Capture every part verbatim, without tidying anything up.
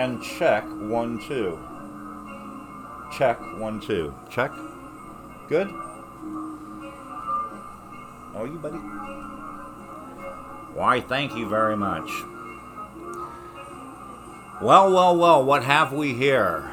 And check, one, two. Check, one, two. Check. Good? Oh, you buddy? Why, thank you very much. Well, well, well, what have we here?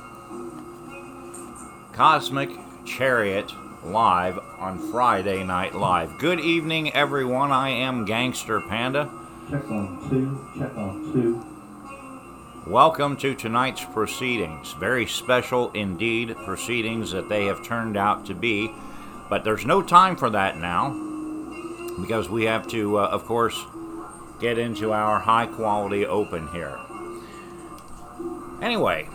Cosmic Chariot live on Friday Night Live. Good evening, everyone. I am Gangster Panda. Check on two, check on two. Welcome to tonight's proceedings. Very special indeed proceedings that they have turned out to be. But there's no time for that now, because we have to, uh, of course, get into our high-quality open here. Anyway,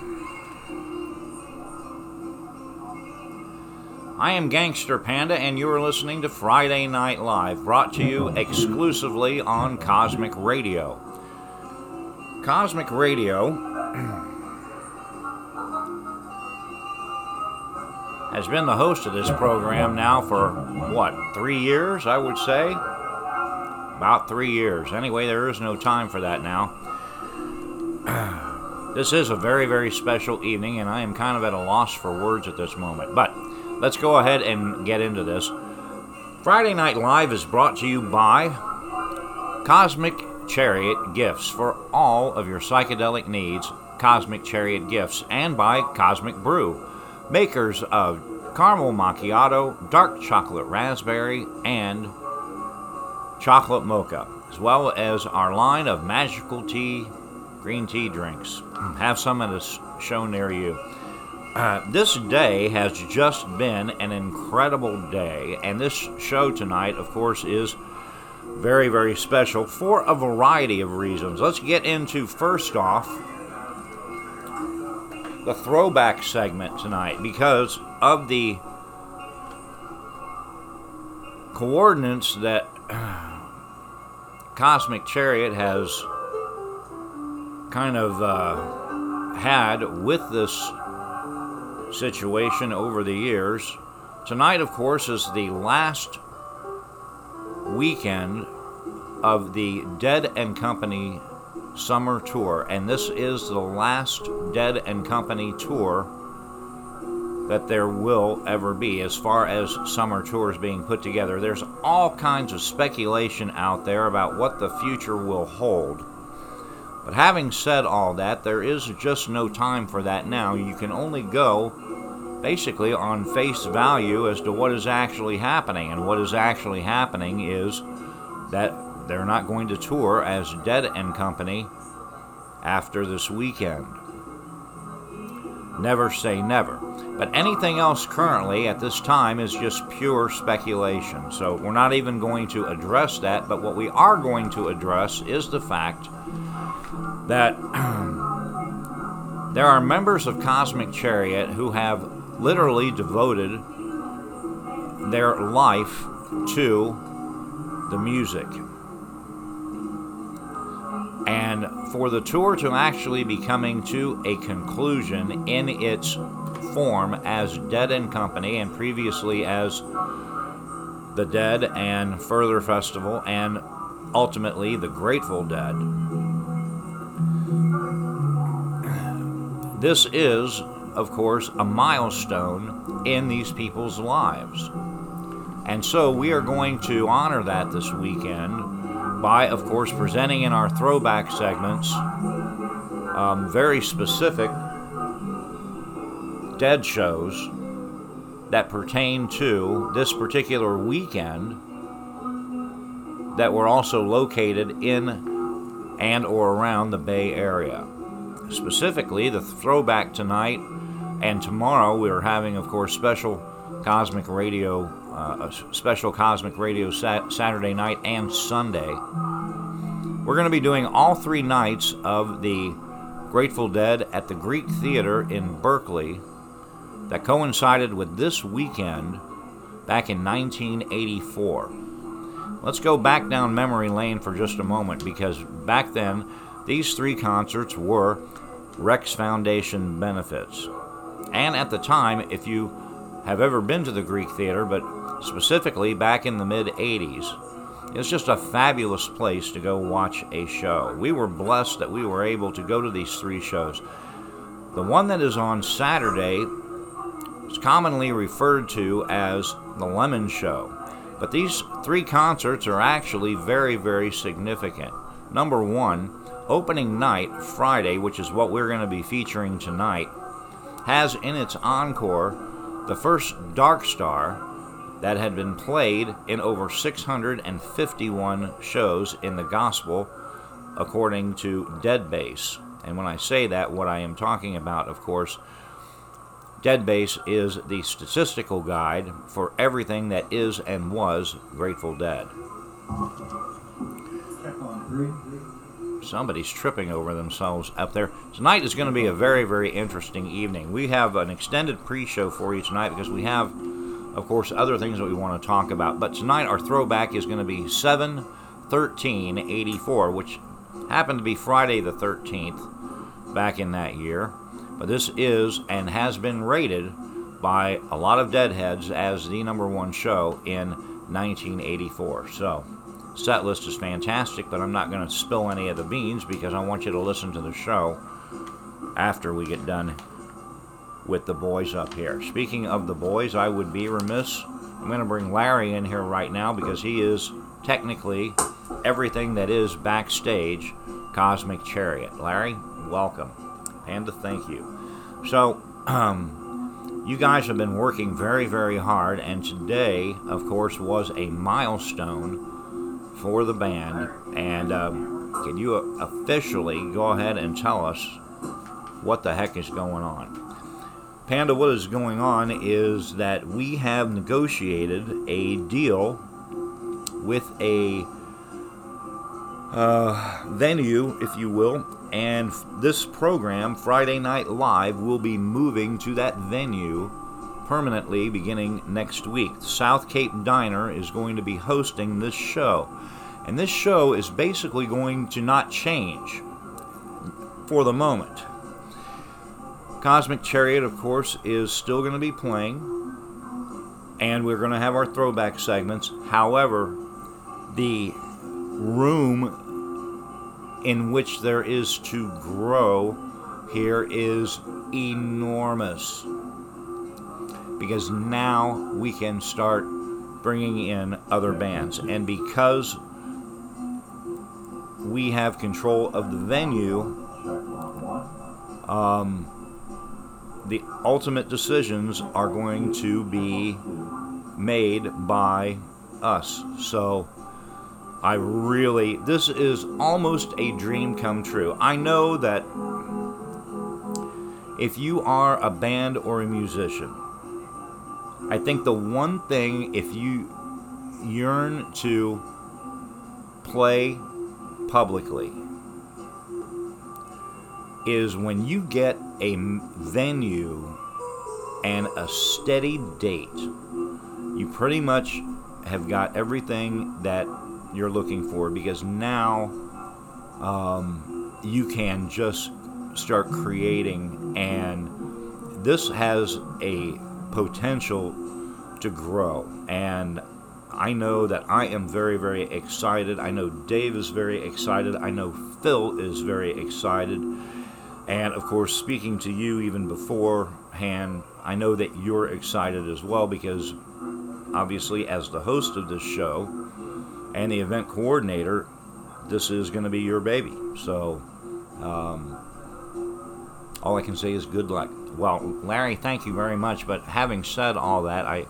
I am Gangster Panda, and you are listening to Friday Night Live, brought to you exclusively on Cosmic Radio. Cosmic Radio has been the host of this program now for, what, three years, I would say? About three years. Anyway, there is no time for that now. This is a very, very special evening, and I am kind of at a loss for words at this moment. But let's go ahead and get into this. Friday Night Live is brought to you by Cosmic Chariot Gifts for all of your psychedelic needs. Cosmic Chariot Gifts, and by Cosmic Brew, makers of caramel macchiato, dark chocolate raspberry, and chocolate mocha, as well as our line of magical tea, green tea drinks. Have some at a show near you. Uh, this day has just been an incredible day, and this show tonight, of course, is very, very special for a variety of reasons. Let's get into, first off, the throwback segment tonight, because of the coordinates that Cosmic Chariot has kind of uh, had with this situation over the years. Tonight, of course, is the last weekend of the Dead and Company summer tour, and this is the last Dead and Company tour that there will ever be as far as summer tours being put together. There's all kinds of speculation out there about what the future will hold. But having said all that, there is just no time for that now. You can only go basically on face value as to what is actually happening. And what is actually happening is that they're not going to tour as Dead and Company after this weekend. Never say never. But anything else currently at this time is just pure speculation. So we're not even going to address that. But what we are going to address is the fact that there are members of Cosmic Chariot who have literally devoted their life to the music. And for the tour to actually be coming to a conclusion in its form as Dead and Company, and previously as the Dead and Further Festival, and ultimately the Grateful Dead, this is, of course, a milestone in these people's lives. And so we are going to honor that this weekend by, of course, presenting in our throwback segments um, very specific Dead shows that pertain to this particular weekend that were also located in and or around the Bay Area. Specifically, the throwback tonight and tomorrow, we are having, of course, special Cosmic Radio, uh, a special Cosmic Radio sat- Saturday night and Sunday. We're going to be doing all three nights of the Grateful Dead at the Greek Theater in Berkeley that coincided with this weekend back in nineteen eighty-four. Let's go back down memory lane for just a moment, because back then, these three concerts were Rex Foundation benefits. And at the time, if you have ever been to the Greek Theater, but specifically back in the mid-eighties, It's just a fabulous place to go watch a show. We were blessed that we were able to go to these three shows. The one that is on Saturday is commonly referred to as the Lemon Show. But these three concerts are actually very, very significant. Number one, opening night, Friday, which is what we're going to be featuring tonight, has in its encore the first Dark Star that had been played in over six hundred fifty-one shows in the gospel, according to Deadbase. And when I say that, what I am talking about, of course, Deadbase is the statistical guide for everything that is and was Grateful Dead. Check on three. Somebody's tripping over themselves up there. Tonight is going to be a very, very interesting evening. We have an extended pre-show for you tonight because we have, of course, other things that we want to talk about. But tonight our throwback is going to be seven thirteen eighty-four, which happened to be Friday the thirteenth back in that year. But this is and has been rated by a lot of Deadheads as the number one show in nineteen eighty-four. So, set list is fantastic, but I'm not going to spill any of the beans because I want you to listen to the show after we get done with the boys up here. Speaking of the boys, I would be remiss. I'm going to bring Larry in here right now because he is technically everything that is backstage Cosmic Chariot. Larry, welcome. And to thank you. So, um, you guys have been working very, very hard, and today, of course, was a milestone for the band. And um, can you officially go ahead and tell us what the heck is going on? Panda, what is going on is that we have negotiated a deal with a uh, venue, if you will, and this program, Friday Night Live, will be moving to that venue permanently beginning next week. South Cape Diner is going to be hosting this show. And this show is basically going to not change for the moment. Cosmic Chariot, of course, is still going to be playing, and we're going to have our throwback segments. However, the room in which there is to grow here is enormous, because now we can start bringing in other bands, and because we have control of the venue, um, the ultimate decisions are going to be made by us. So I really, this is almost a dream come true. I know that if you are a band or a musician, I think the one thing, if you yearn to play publicly, is when you get a venue and a steady date, you pretty much have got everything that you're looking for, because now um, you can just start creating, and this has a potential to grow. And I know that I am very, very excited. I know Dave is very excited. I know Phil is very excited. And of course, speaking to you even beforehand, I know that you're excited as well, because obviously as the host of this show and the event coordinator, this is going to be your baby. So um, all I can say is good luck. Well, Larry, thank you very much. But having said all that, I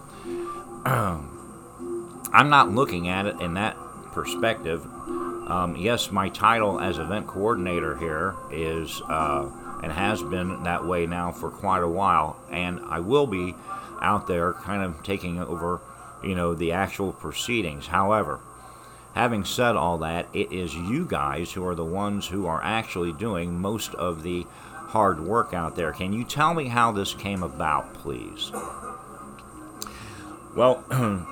I'm not looking at it in that perspective. Um, yes, my title as event coordinator here is uh, and has been that way now for quite a while, and I will be out there kind of taking over, you know, the actual proceedings. However, having said all that, it is you guys who are the ones who are actually doing most of the hard work out there. Can you tell me how this came about, please? Well,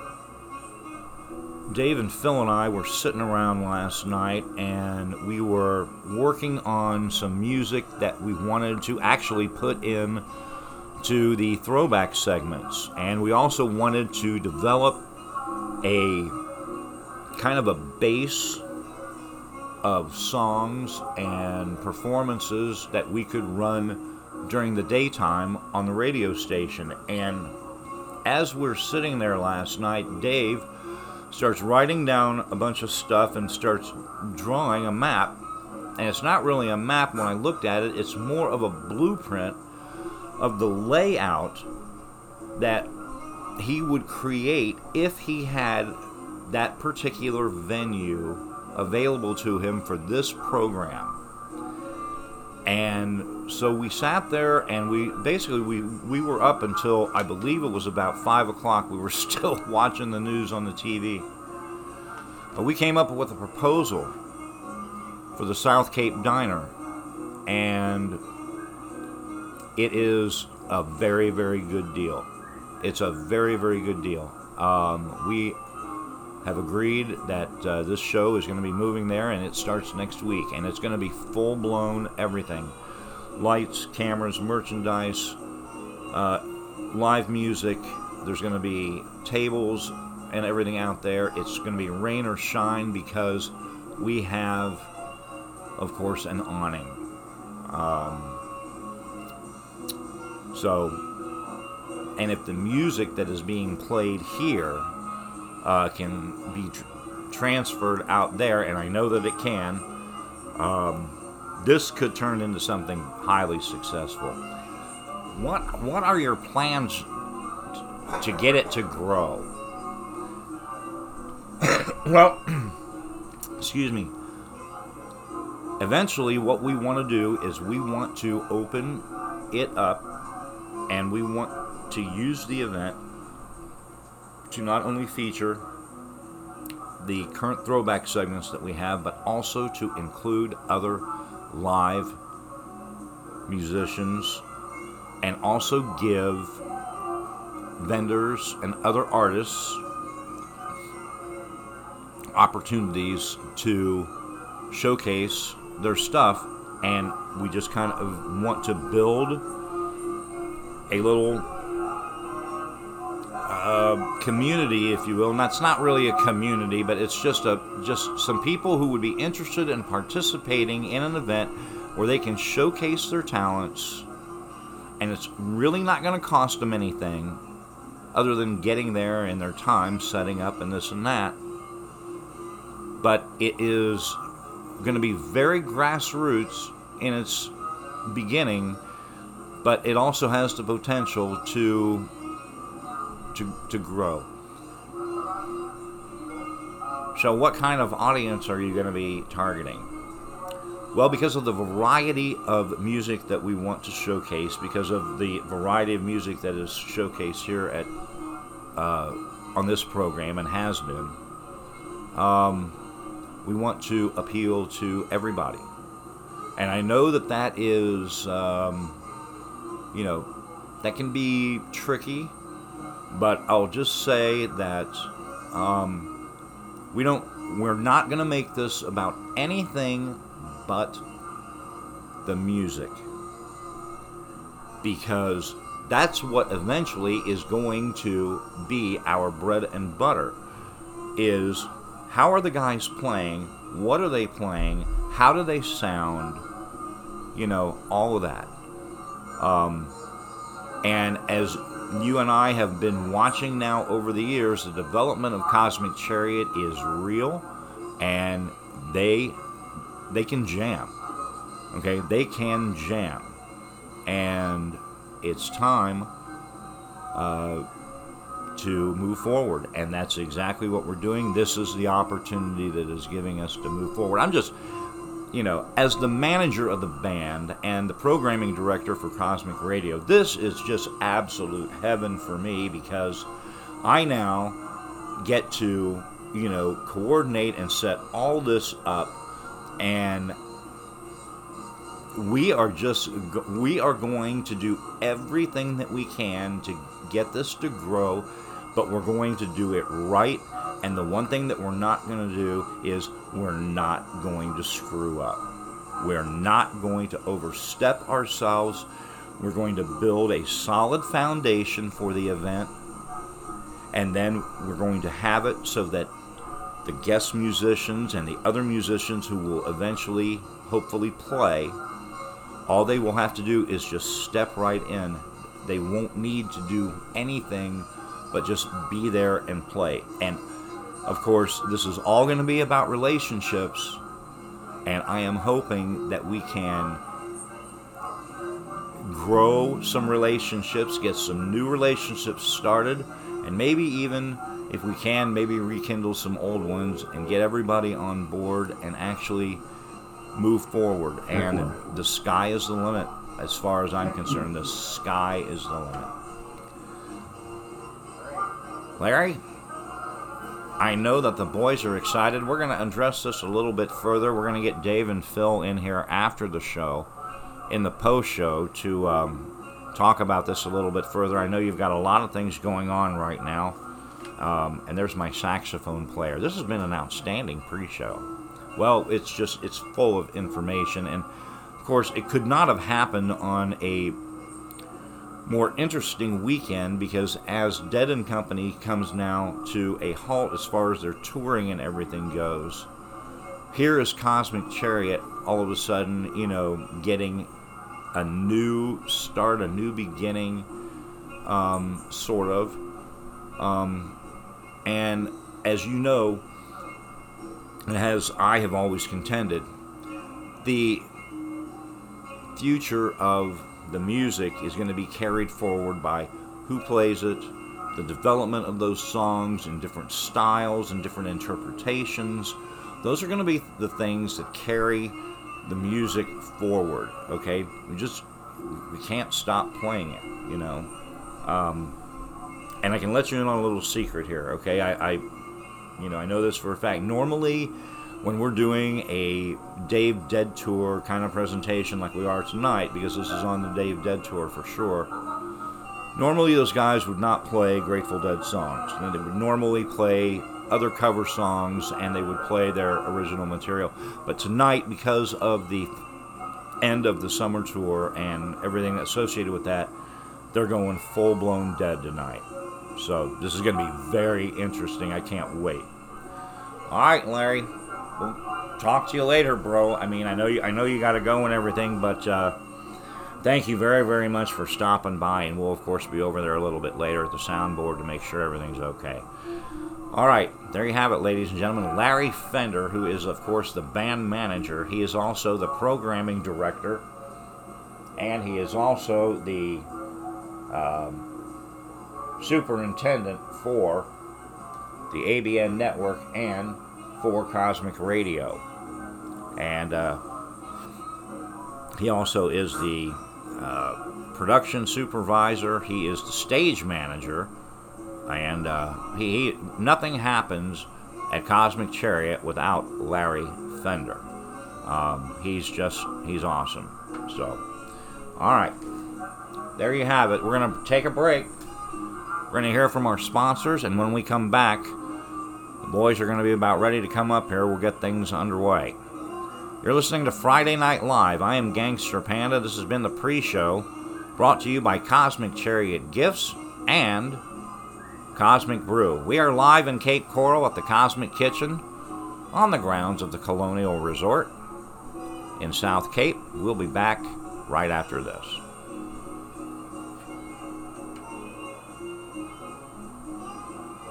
Dave and Phil and I were sitting around last night, and we were working on some music that we wanted to actually put in to the throwback segments. And we also wanted to develop a kind of a base of songs and performances that we could run during the daytime on the radio station. And as we're sitting there last night, Dave starts writing down a bunch of stuff and starts drawing a map. And it's not really a map when I looked at it, it's more of a blueprint of the layout that he would create if he had that particular venue available to him for this program. And so we sat there, and we basically we, we were up until I believe it was about five o'clock. We were still watching the news on the T V. But we came up with a proposal for the South Cape Diner, and it is a very, very good deal. It's a very, very good deal. Um, we have agreed that uh, this show is going to be moving there, and it starts next week, and it's going to be full-blown everything. Lights, cameras, merchandise, uh, live music. There's going to be tables and everything out there. It's going to be rain or shine because we have, of course, an awning. Um, so, and if the music that is being played here uh, can be tr- transferred out there, and I know that it can, um, this could turn into something highly successful. What what are your plans to get it to grow? Well, excuse me. Eventually, what we want to do is we want to open it up, and we want to use the event to not only feature the current throwback segments that we have, but also to include other live musicians, and also give vendors and other artists opportunities to showcase their stuff. And we just kind of want to build a little uh, community, if you will. And that's not really a community, but it's just a just some people who would be interested in participating in an event where they can showcase their talents, and it's really not going to cost them anything other than getting there and their time setting up and this and that. But it is going to be very grassroots in its beginning, but it also has the potential to to to grow. So what kind of audience are you going to be targeting? Well, because of the variety of music that we want to showcase, because of the variety of music that is showcased here at uh, on this program and has been, um, we want to appeal to everybody. And I know that that is, um, you know, that can be tricky, but I'll just say that um, we don't, we're not going to make this about anything but the music, because that's what eventually is going to be our bread and butter. Is how are the guys playing? What are they playing? How do they sound? You know, all of that. Um, and as you and I have been watching now over the years, the development of Cosmic Chariot is real, and they they can jam. Okay, they can jam, and it's time uh, to move forward, and that's exactly what we're doing. This is the opportunity that is giving us to move forward. I'm just, you know, as the manager of the band and the programming director for Cosmic Radio, this is just absolute heaven for me, because I now get to, you know, coordinate and set all this up, and we are just, we are going to do everything that we can to get this to grow, but we're going to do it right. And the one thing that we're not going to do is we're not going to screw up. We're not going to overstep ourselves. We're going to build a solid foundation for the event, and then we're going to have it so that the guest musicians and the other musicians who will eventually, hopefully, play, all they will have to do is just step right in. They won't need to do anything but just be there and play. And, of course, this is all going to be about relationships, and I am hoping that we can grow some relationships, get some new relationships started, and maybe even, if we can, maybe rekindle some old ones and get everybody on board and actually move forward. And the sky is the limit, as far as I'm concerned. The sky is the limit. Larry, I know that the boys are excited. We're going to address this a little bit further. We're going to get Dave and Phil in here after the show, in the post-show, to um, talk about this a little bit further. I know you've got a lot of things going on right now. Um, and there's my saxophone player. This has been an outstanding pre-show. Well, it's just, it's full of information. And, of course, it could not have happened on a more interesting weekend, because as Dead and Company comes now to a halt as far as their touring and everything goes, here is Cosmic Chariot all of a sudden, you know, getting a new start, a new beginning, um, sort of. Um, and as you know, and as I have always contended, the future of the music is going to be carried forward by who plays it, the development of those songs in different styles and different interpretations. Those are going to be the things that carry the music forward, okay? We just, we can't stop playing it, you know? Um, and I can let you in on a little secret here, okay? I, I, you know, I know this for a fact. Normally, when we're doing a Dave Dead Tour kind of presentation like we are tonight, because this is on the Dave Dead Tour for sure, normally those guys would not play Grateful Dead songs. And they would normally play other cover songs, and they would play their original material. But tonight, because of the end of the summer tour and everything associated with that, they're going full-blown Dead tonight. So this is going to be very interesting. I can't wait. All right, Larry. We'll talk to you later, bro. I mean, I know you, I know you got to go and everything, but uh, thank you very, very much for stopping by, and we'll, of course, be over there a little bit later at the soundboard to make sure everything's okay. All right, there you have it, ladies and gentlemen. Larry Fender, who is, of course, the band manager. He is also the programming director, and he is also the um, superintendent for the A B N network and for Cosmic Radio. And uh, he also is the uh, production supervisor. He is the stage manager. And uh, he, he nothing happens at Cosmic Chariot without Larry Fender. Um, he's just, he's awesome. So, all right. There you have it. We're going to take a break. We're going to hear from our sponsors, and when we come back, the boys are going to be about ready to come up here. We'll get things underway. You're listening to Friday Night Live. I am Gangster Panda. This has been the pre-show, brought to you by Cosmic Chariot Gifts and Cosmic Brew. We are live in Cape Coral at the Cosmic Kitchen on the grounds of the Colonial Resort in South Cape. We'll be back right after this.